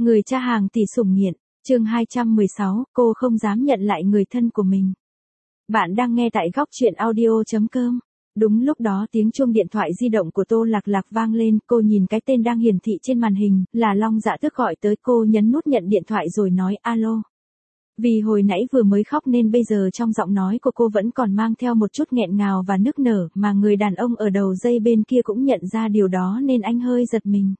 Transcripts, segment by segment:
Người cha hàng tỷ sủng nghiện, chương 216, cô không dám nhận lại người thân của mình. Bạn đang nghe tại góc truyện audio.com. Đúng lúc đó tiếng chuông điện thoại di động của Tô Lạc Lạc vang lên, cô nhìn cái tên đang hiển thị trên màn hình, là Long Dạ Tước gọi tới, cô nhấn nút nhận điện thoại rồi nói alo. Vì hồi nãy vừa mới khóc nên bây giờ trong giọng nói của cô vẫn còn mang theo một chút nghẹn ngào và nức nở, mà người đàn ông ở đầu dây bên kia cũng nhận ra điều đó nên anh hơi giật mình.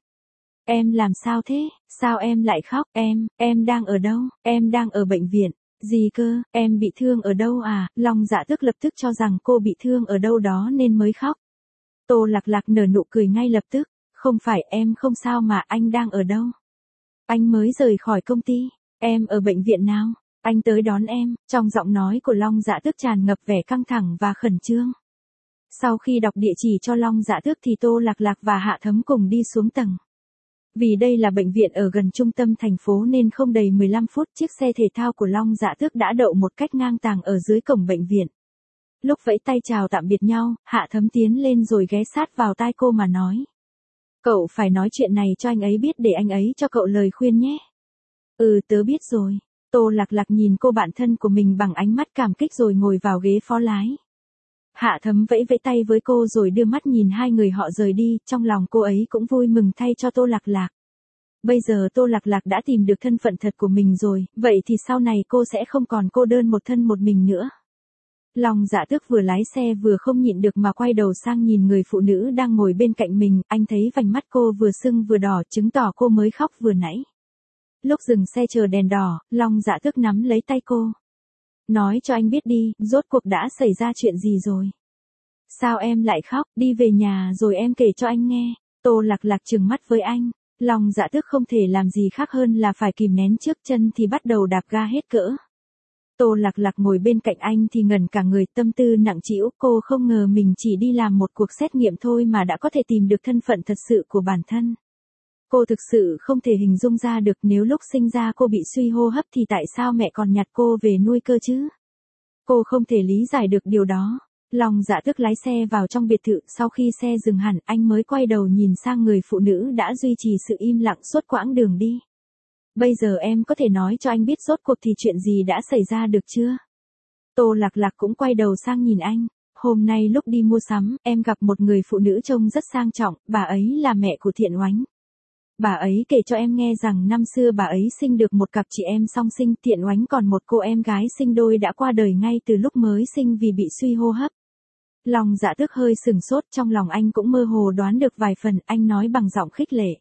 Em làm sao thế, sao em lại khóc, em đang ở đâu, em đang ở bệnh viện, gì cơ, em bị thương ở đâu à, Long Dạ Tước lập tức cho rằng cô bị thương ở đâu đó nên mới khóc. Tô Lạc Lạc nở nụ cười ngay lập tức, không phải, em không sao mà, anh đang ở đâu? Anh mới rời khỏi công ty, em ở bệnh viện nào? Anh tới đón em, trong giọng nói của Long Dạ Tước tràn ngập vẻ căng thẳng và khẩn trương. Sau khi đọc địa chỉ cho Long Dạ Tước thì Tô Lạc Lạc và Hạ Thấm cùng đi xuống tầng. Vì đây là bệnh viện ở gần trung tâm thành phố nên không đầy 15 phút chiếc xe thể thao của Long Dạ Tước đã đậu một cách ngang tàng ở dưới cổng bệnh viện. Lúc vẫy tay chào tạm biệt nhau, Hạ Thấm tiến lên rồi ghé sát vào tai cô mà nói. Cậu phải nói chuyện này cho anh ấy biết để anh ấy cho cậu lời khuyên nhé. Ừ, tớ biết rồi. Tô Lạc Lạc nhìn cô bạn thân của mình bằng ánh mắt cảm kích rồi ngồi vào ghế phó lái. Hạ Thấm vẫy vẫy tay với cô rồi đưa mắt nhìn hai người họ rời đi, trong lòng cô ấy cũng vui mừng thay cho Tô Lạc Lạc. Bây giờ Tô Lạc Lạc đã tìm được thân phận thật của mình rồi, vậy thì sau này cô sẽ không còn cô đơn một thân một mình nữa. Long Dạ Tước vừa lái xe vừa không nhịn được mà quay đầu sang nhìn người phụ nữ đang ngồi bên cạnh mình, anh thấy vành mắt cô vừa sưng vừa đỏ, chứng tỏ cô mới khóc vừa nãy. Lúc dừng xe chờ đèn đỏ, Long Dạ Tước nắm lấy tay cô. Nói cho anh biết đi, rốt cuộc đã xảy ra chuyện gì rồi? Sao em lại khóc, đi về nhà rồi em kể cho anh nghe. Tô Lạc Lạc trừng mắt với anh. Long Dạ Tước không thể làm gì khác hơn là phải kìm nén trước chân thì bắt đầu đạp ga hết cỡ. Tô Lạc Lạc ngồi bên cạnh anh thì ngẩn cả người, tâm tư nặng trĩu, cô không ngờ mình chỉ đi làm một cuộc xét nghiệm thôi mà đã có thể tìm được thân phận thật sự của bản thân. Cô thực sự không thể hình dung ra được nếu lúc sinh ra cô bị suy hô hấp thì tại sao mẹ còn nhặt cô về nuôi cơ chứ? Cô không thể lý giải được điều đó. Long Dạ Tước lái xe vào trong biệt thự, sau khi xe dừng hẳn, anh mới quay đầu nhìn sang người phụ nữ đã duy trì sự im lặng suốt quãng đường đi. Bây giờ em có thể nói cho anh biết rốt cuộc thì chuyện gì đã xảy ra được chưa? Tô Lạc Lạc cũng quay đầu sang nhìn anh. Hôm nay lúc đi mua sắm, em gặp một người phụ nữ trông rất sang trọng, bà ấy là mẹ của Thiện Oánh. Bà ấy kể cho em nghe rằng năm xưa bà ấy sinh được một cặp chị em song sinh, Thiện Oánh còn một cô em gái sinh đôi đã qua đời ngay từ lúc mới sinh vì bị suy hô hấp. Long Dạ Tước hơi sửng sốt, trong lòng anh cũng mơ hồ đoán được vài phần, anh nói bằng giọng khích lệ.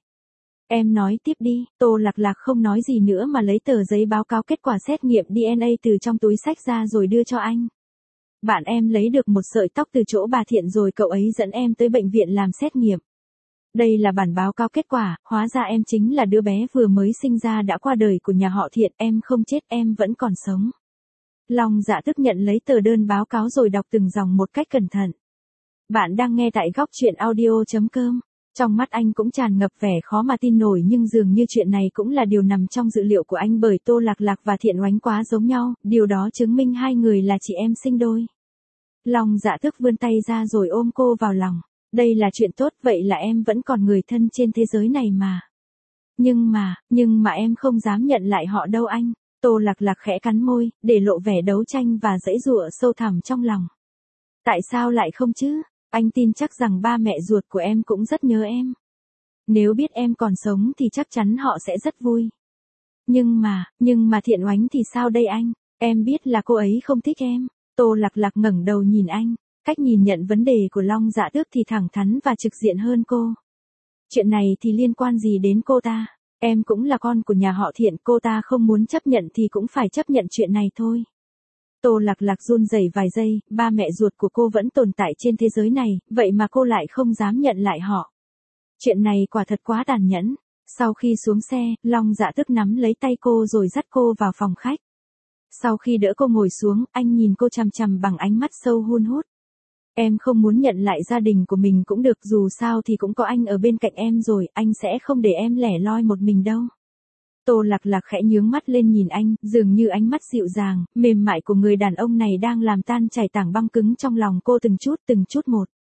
Em nói tiếp đi. Tô Lạc Lạc không nói gì nữa mà lấy tờ giấy báo cáo kết quả xét nghiệm DNA từ trong túi xách ra rồi đưa cho anh. Bạn em lấy được một sợi tóc từ chỗ bà Thiện rồi cậu ấy dẫn em tới bệnh viện làm xét nghiệm. Đây là bản báo cáo kết quả, hóa ra em chính là đứa bé vừa mới sinh ra đã qua đời của nhà họ Thiện, em không chết, em vẫn còn sống. Long Dạ Tước nhận lấy tờ đơn báo cáo rồi đọc từng dòng một cách cẩn thận. Bạn đang nghe tại góc truyện audio.com. Trong mắt anh cũng tràn ngập vẻ khó mà tin nổi, nhưng dường như chuyện này cũng là điều nằm trong dự liệu của anh, bởi Tô Lạc Lạc và Thiện Oánh quá giống nhau, điều đó chứng minh hai người là chị em sinh đôi. Long Dạ Tước vươn tay ra rồi ôm cô vào lòng. Đây là chuyện tốt, vậy là em vẫn còn người thân trên thế giới này mà. Nhưng mà em không dám nhận lại họ đâu anh. Tô Lạc Lạc khẽ cắn môi, để lộ vẻ đấu tranh và giãy giụa sâu thẳm trong lòng. Tại sao lại không chứ? Anh tin chắc rằng ba mẹ ruột của em cũng rất nhớ em. Nếu biết em còn sống thì chắc chắn họ sẽ rất vui. Nhưng mà Thiện Oánh thì sao đây anh? Em biết là cô ấy không thích em. Tô Lạc Lạc ngẩng đầu nhìn anh. Cách nhìn nhận vấn đề của Long Dạ Tước thì thẳng thắn và trực diện hơn cô. Chuyện này thì liên quan gì đến cô ta? Em cũng là con của nhà họ Thiện, cô ta không muốn chấp nhận thì cũng phải chấp nhận chuyện này thôi. Tô Lạc Lạc run rẩy vài giây, ba mẹ ruột của cô vẫn tồn tại trên thế giới này, vậy mà cô lại không dám nhận lại họ. Chuyện này quả thật quá tàn nhẫn. Sau khi xuống xe, Long Dạ Tước nắm lấy tay cô rồi dắt cô vào phòng khách. Sau khi đỡ cô ngồi xuống, anh nhìn cô chằm chằm bằng ánh mắt sâu hun hút. Em không muốn nhận lại gia đình của mình cũng được, dù sao thì cũng có anh ở bên cạnh em rồi, anh sẽ không để em lẻ loi một mình đâu. Tô Lạc Lạc khẽ nhướng mắt lên nhìn anh, dường như ánh mắt dịu dàng, mềm mại của người đàn ông này đang làm tan chảy tảng băng cứng trong lòng cô từng chút một.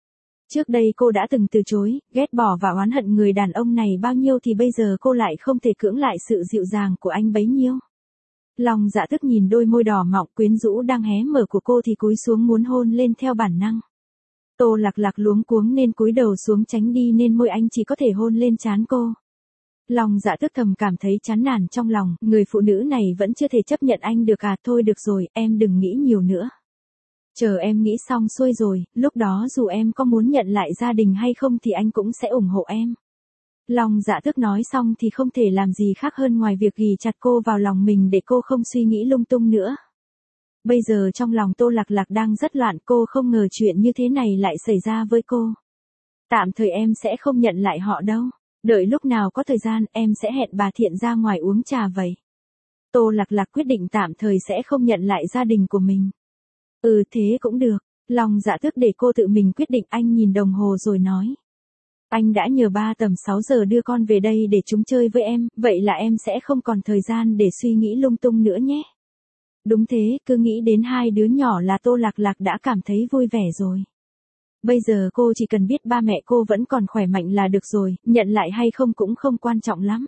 Trước đây cô đã từng từ chối, ghét bỏ và oán hận người đàn ông này bao nhiêu thì bây giờ cô lại không thể cưỡng lại sự dịu dàng của anh bấy nhiêu. Long Dạ Thức nhìn đôi môi đỏ mọng quyến rũ đang hé mở của cô thì cúi xuống muốn hôn lên theo bản năng. Tô Lạc Lạc luống cuống nên cúi đầu xuống tránh đi nên môi anh chỉ có thể hôn lên trán cô. Long Dạ Thức thầm cảm thấy chán nản trong lòng, người phụ nữ này vẫn chưa thể chấp nhận anh được à, thôi được rồi, em đừng nghĩ nhiều nữa. Chờ em nghĩ xong xuôi rồi, lúc đó dù em có muốn nhận lại gia đình hay không thì anh cũng sẽ ủng hộ em. Long Dạ Thức nói xong thì không thể làm gì khác hơn ngoài việc ghì chặt cô vào lòng mình để cô không suy nghĩ lung tung nữa. Bây giờ trong lòng Tô Lạc Lạc đang rất loạn, cô không ngờ chuyện như thế này lại xảy ra với cô. Tạm thời em sẽ không nhận lại họ đâu. Đợi lúc nào có thời gian em sẽ hẹn bà Thiện ra ngoài uống trà vậy. Tô Lạc Lạc quyết định tạm thời sẽ không nhận lại gia đình của mình. Thế cũng được. Long Dạ Thức để cô tự mình quyết định. Anh nhìn đồng hồ rồi nói. Anh đã nhờ ba tầm 6 giờ đưa con về đây để chúng chơi với em, vậy là em sẽ không còn thời gian để suy nghĩ lung tung nữa nhé. Đúng thế, cứ nghĩ đến hai đứa nhỏ là Tô Lạc Lạc đã cảm thấy vui vẻ rồi. Bây giờ cô chỉ cần biết ba mẹ cô vẫn còn khỏe mạnh là được rồi, nhận lại hay không cũng không quan trọng lắm.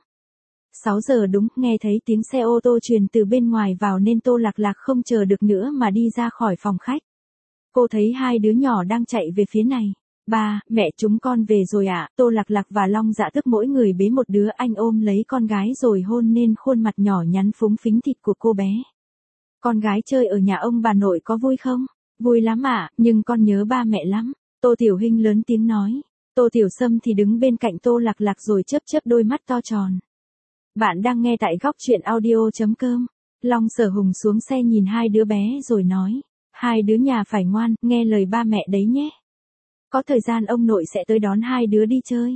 6 giờ đúng, nghe thấy tiếng xe ô tô truyền từ bên ngoài vào nên Tô Lạc Lạc không chờ được nữa mà đi ra khỏi phòng khách. Cô thấy hai đứa nhỏ đang chạy về phía này. Ba, mẹ chúng con về rồi ạ. Tô Lạc Lạc và Long Dạ Thức mỗi người bế một đứa, anh ôm lấy con gái rồi hôn lên khuôn mặt nhỏ nhắn phúng phính thịt của cô bé. Con gái chơi ở nhà ông bà nội có vui không? Vui lắm ạ, nhưng con nhớ ba mẹ lắm. Tô Tiểu Hinh lớn tiếng nói. Tô Tiểu Sâm thì đứng bên cạnh Tô Lạc Lạc rồi chớp chớp đôi mắt to tròn. Bạn đang nghe tại góc truyện audio.com. Long Sở Hùng xuống xe nhìn hai đứa bé rồi nói. Hai đứa nhà phải ngoan, nghe lời ba mẹ đấy nhé. Có thời gian ông nội sẽ tới đón hai đứa đi chơi.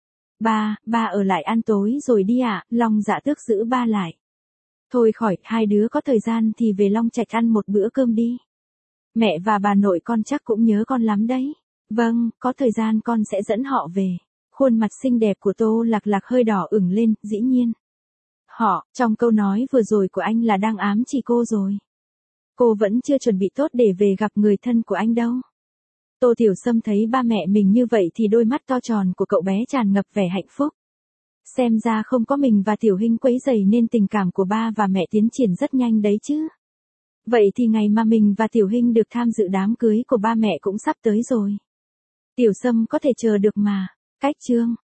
Ba ở lại ăn tối rồi đi ạ. Long Dạ Tước giữ ba lại. Thôi khỏi, hai đứa có thời gian thì về Long Trạch ăn một bữa cơm đi. Mẹ và bà nội con chắc cũng nhớ con lắm đấy. Vâng, có thời gian con sẽ dẫn họ về. Khuôn mặt xinh đẹp của Tô Lạc Lạc hơi đỏ ửng lên, dĩ nhiên. Họ, trong câu nói vừa rồi của anh là đang ám chỉ cô rồi. Cô vẫn chưa chuẩn bị tốt để về gặp người thân của anh đâu. Tô Tiểu Sâm thấy ba mẹ mình như vậy thì đôi mắt to tròn của cậu bé tràn ngập vẻ hạnh phúc. Xem ra không có mình và Tiểu Hinh quấy rầy nên tình cảm của ba và mẹ tiến triển rất nhanh đấy chứ. Vậy thì ngày mà mình và Tiểu Hinh được tham dự đám cưới của ba mẹ cũng sắp tới rồi. Tiểu Sâm có thể chờ được mà. Cách chương